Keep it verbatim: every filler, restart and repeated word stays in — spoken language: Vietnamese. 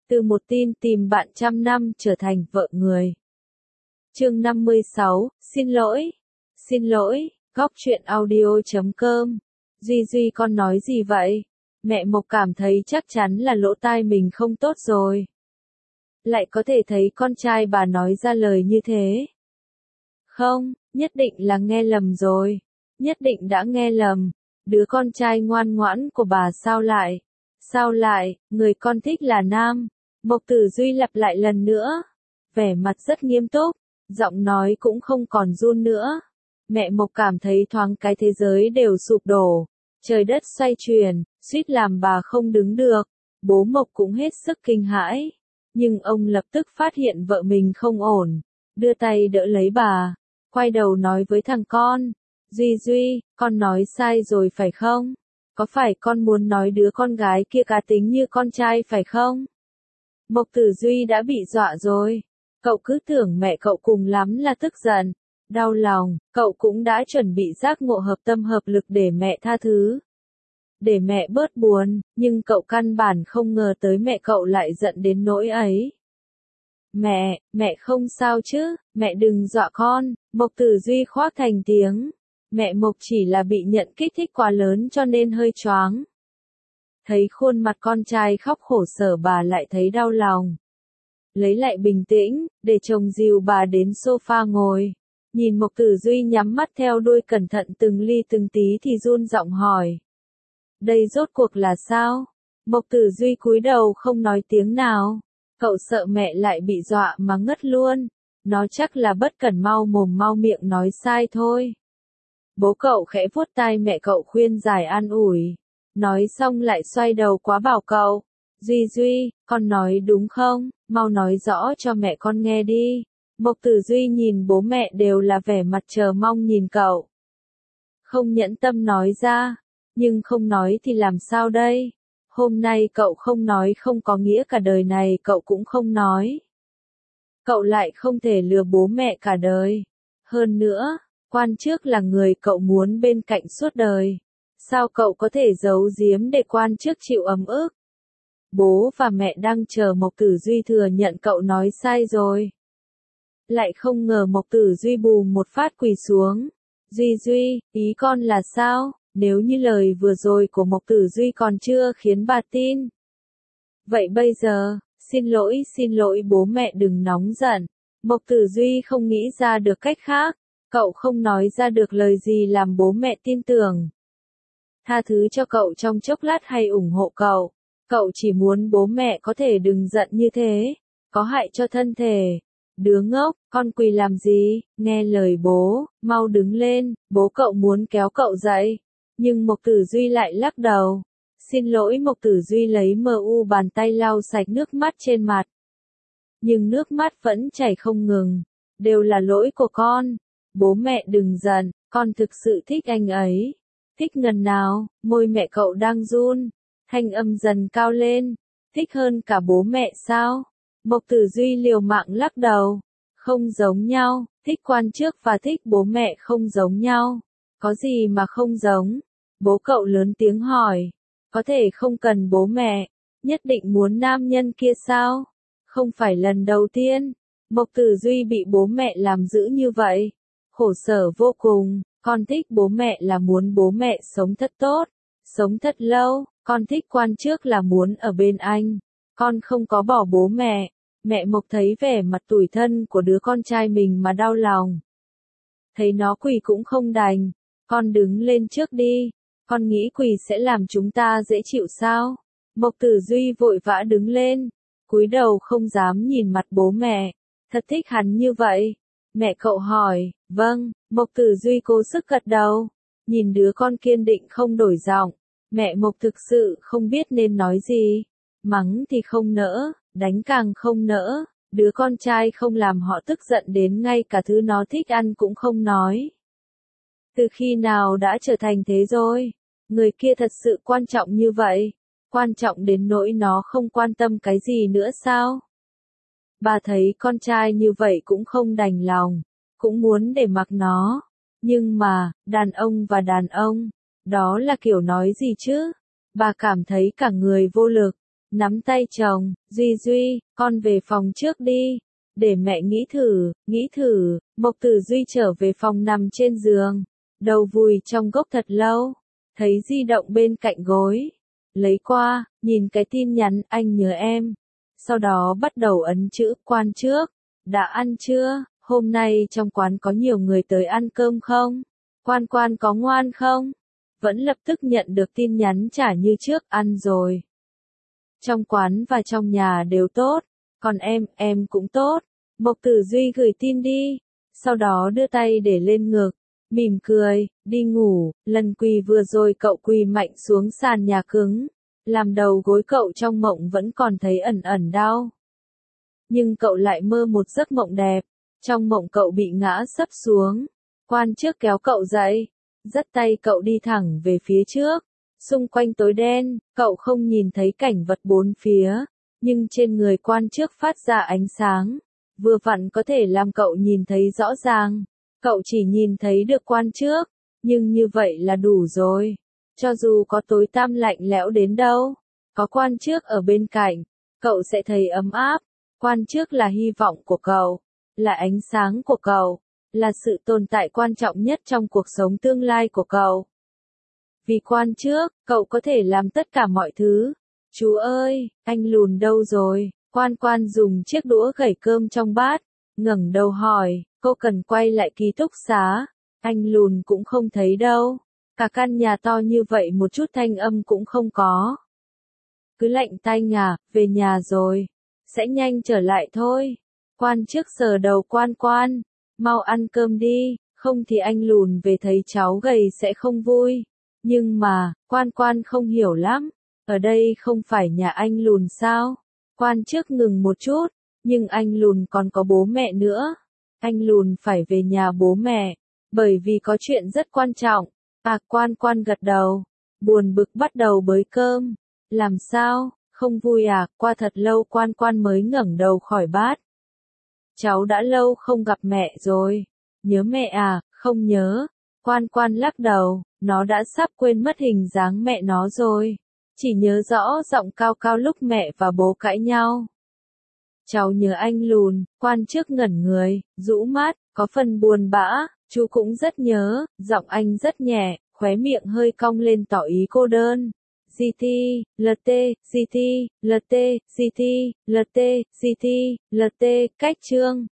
Từ một tin tìm bạn trăm năm trở thành vợ người. Chương năm mươi sáu, xin lỗi. Xin lỗi, góc truyện audio chấm com. Duy Duy con nói gì vậy? Mẹ Mộc cảm thấy chắc chắn là lỗ tai mình không tốt rồi. Lại có thể thấy con trai bà nói ra lời như thế. Không, nhất định là nghe lầm rồi. Nhất định đã nghe lầm. Đứa con trai ngoan ngoãn của bà sao lại? Sao lại, người con thích là nam? Mộc Tử Duy lặp lại lần nữa. Vẻ mặt rất nghiêm túc, giọng nói cũng không còn run nữa. Mẹ Mộc cảm thấy thoáng cái thế giới đều sụp đổ. Trời đất xoay chuyển, suýt làm bà không đứng được. Bố Mộc cũng hết sức kinh hãi. Nhưng ông lập tức phát hiện vợ mình không ổn. Đưa tay đỡ lấy bà. Quay đầu nói với thằng con. Duy Duy, con nói sai rồi phải không? Có phải con muốn nói đứa con gái kia cá tính như con trai phải không? Mộc Tử Duy đã bị dọa rồi. Cậu cứ tưởng mẹ cậu cùng lắm là tức giận, đau lòng, cậu cũng đã chuẩn bị giác ngộ hợp tâm hợp lực để mẹ tha thứ. Để mẹ bớt buồn, nhưng cậu căn bản không ngờ tới mẹ cậu lại giận đến nỗi ấy. Mẹ, mẹ không sao chứ, mẹ đừng dọa con, Mộc Tử Duy khoác thành tiếng. Mẹ Mộc chỉ là bị nhận kích thích quá lớn cho nên hơi choáng. Thấy khuôn mặt con trai khóc khổ sở bà lại thấy đau lòng. Lấy lại bình tĩnh, để chồng dìu bà đến sofa ngồi. Nhìn Mộc Tử Duy nhắm mắt theo đuôi cẩn thận từng ly từng tí thì run giọng hỏi. Đây rốt cuộc là sao? Mộc Tử Duy cúi đầu không nói tiếng nào. Cậu sợ mẹ lại bị dọa mà ngất luôn. Nó chắc là bất cẩn mau mồm mau miệng nói sai thôi. Bố cậu khẽ vuốt tai mẹ cậu khuyên giải an ủi. Nói xong lại xoay đầu quá bảo cậu. Duy Duy, con nói đúng không? Mau nói rõ cho mẹ con nghe đi. Mộc Tử Duy nhìn bố mẹ đều là vẻ mặt chờ mong nhìn cậu. Không nhẫn tâm nói ra. Nhưng không nói thì làm sao đây? Hôm nay cậu không nói không có nghĩa cả đời này cậu cũng không nói. Cậu lại không thể lừa bố mẹ cả đời. Hơn nữa, Quan Trước là người cậu muốn bên cạnh suốt đời. Sao cậu có thể giấu giếm để Quan Trước chịu ấm ức? Bố và mẹ đang chờ Mộc Tử Duy thừa nhận cậu nói sai rồi. Lại không ngờ Mộc Tử Duy bù một phát quỳ xuống. Duy Duy, ý con là sao? Nếu như lời vừa rồi của Mộc Tử Duy còn chưa khiến bà tin. Vậy bây giờ, xin lỗi xin lỗi bố mẹ đừng nóng giận. Mộc Tử Duy không nghĩ ra được cách khác. Cậu không nói ra được lời gì làm bố mẹ tin tưởng. Tha thứ cho cậu trong chốc lát hay ủng hộ cậu. Cậu chỉ muốn bố mẹ có thể đừng giận như thế. Có hại cho thân thể. Đứa ngốc, con quỳ làm gì? Nghe lời bố, mau đứng lên. Bố cậu muốn kéo cậu dậy. Nhưng Mộc Tử Duy lại lắc đầu. Xin lỗi Mộc Tử Duy lấy mờ u bàn tay lau sạch nước mắt trên mặt. Nhưng nước mắt vẫn chảy không ngừng. Đều là lỗi của con. Bố mẹ đừng giận, con thực sự thích anh ấy. Thích ngần nào, môi mẹ cậu đang run. Thanh âm dần cao lên. Thích hơn cả bố mẹ sao? Mộc Tử Duy liều mạng lắc đầu. Không giống nhau, thích Quan Trước và thích bố mẹ không giống nhau. Có gì mà không giống? Bố cậu lớn tiếng hỏi. Có thể không cần bố mẹ, nhất định muốn nam nhân kia sao? Không phải lần đầu tiên, Mộc Tử Duy bị bố mẹ làm dữ như vậy. Khổ sở vô cùng, con thích bố mẹ là muốn bố mẹ sống thật tốt, sống thật lâu, con thích Quan Trước là muốn ở bên anh. Con không có bỏ bố mẹ. Mẹ Mộc thấy vẻ mặt tủi thân của đứa con trai mình mà đau lòng. Thấy nó quỳ cũng không đành. Con đứng lên trước đi. Con nghĩ quỳ sẽ làm chúng ta dễ chịu sao? Mộc Tử Duy vội vã đứng lên. Cúi đầu không dám nhìn mặt bố mẹ. Thật thích hắn như vậy. Mẹ cậu hỏi. Vâng, Mộc Tử Duy cố sức gật đầu. Nhìn đứa con kiên định không đổi giọng. Mẹ Mộc thực sự không biết nên nói gì. Mắng thì không nỡ, đánh càng không nỡ. Đứa con trai không làm họ tức giận đến ngay cả thứ nó thích ăn cũng không nói. Từ khi nào đã trở thành thế rồi? Người kia thật sự quan trọng như vậy? Quan trọng đến nỗi nó không quan tâm cái gì nữa sao? Bà thấy con trai như vậy cũng không đành lòng, cũng muốn để mặc nó. Nhưng mà, đàn ông và đàn ông, đó là kiểu nói gì chứ? Bà cảm thấy cả người vô lực. nắm tay chồng, Duy Duy, con về phòng trước đi, để mẹ nghĩ thử, nghĩ thử, Mộc Tử Duy trở về phòng nằm trên giường, đầu vùi trong gốc thật lâu, thấy di động bên cạnh gối, lấy qua, nhìn cái tin nhắn anh nhớ em, sau đó bắt đầu ấn chữ quan trước, đã ăn chưa, hôm nay trong quán có nhiều người tới ăn cơm không, quan quan có ngoan không, vẫn lập tức nhận được tin nhắn trả như trước ăn rồi. Trong quán và trong nhà đều tốt, còn em, em cũng tốt. Mộc Tử Duy gửi tin đi, sau đó đưa tay để lên ngực, mỉm cười, đi ngủ, lần quỳ vừa rồi cậu quỳ mạnh xuống sàn nhà cứng, làm đầu gối cậu trong mộng vẫn còn thấy ẩn ẩn đau. Nhưng cậu lại mơ một giấc mộng đẹp, trong mộng cậu bị ngã sấp xuống, quan trước kéo cậu dậy, dắt tay cậu đi thẳng về phía trước, xung quanh tối đen, cậu không nhìn thấy cảnh vật bốn phía, nhưng trên người quan trước phát ra ánh sáng, vừa vặn có thể làm cậu nhìn thấy rõ ràng, cậu chỉ nhìn thấy được quan trước, nhưng như vậy là đủ rồi, cho dù có tối tăm lạnh lẽo đến đâu, có quan trước ở bên cạnh, cậu sẽ thấy ấm áp, quan trước là hy vọng của cậu, là ánh sáng của cậu, là sự tồn tại quan trọng nhất trong cuộc sống tương lai của cậu. Vì quan trước, cậu có thể làm tất cả mọi thứ. Chú ơi, anh Lùn đâu rồi? Quan quan dùng chiếc đũa gẩy cơm trong bát, ngẩng đầu hỏi, cô cần quay lại ký túc xá. Anh Lùn cũng không thấy đâu. Cả căn nhà to như vậy một chút thanh âm cũng không có. Cứ lạnh tanh à, về nhà rồi. Sẽ nhanh trở lại thôi. Quan trước sờ đầu quan quan. Mau ăn cơm đi, không thì anh Lùn về thấy cháu gầy sẽ không vui. Nhưng mà, quan quan không hiểu lắm. Ở đây không phải nhà anh Lùn sao? Quan trước ngừng một chút, nhưng anh Lùn còn có bố mẹ nữa. Anh Lùn phải về nhà bố mẹ, bởi vì có chuyện rất quan trọng. À, quan quan gật đầu, buồn bực bắt đầu bới cơm. Làm sao, không vui à? Qua thật lâu quan quan mới ngẩng đầu khỏi bát. Cháu đã lâu không gặp mẹ rồi. Nhớ mẹ à? Không nhớ. Quan quan lắc đầu, nó đã sắp quên mất hình dáng mẹ nó rồi. Chỉ nhớ rõ giọng cao cao lúc mẹ và bố cãi nhau. Cháu nhớ anh Lùn, quan trước ngẩn người, rũ mắt, có phần buồn bã, chú cũng rất nhớ, giọng anh rất nhẹ, khóe miệng hơi cong lên tỏ ý cô đơn. giê tê, lờ tê, giê tê, lờ tê, giê tê, lờ tê, giê tê, lờ tê, cách chương.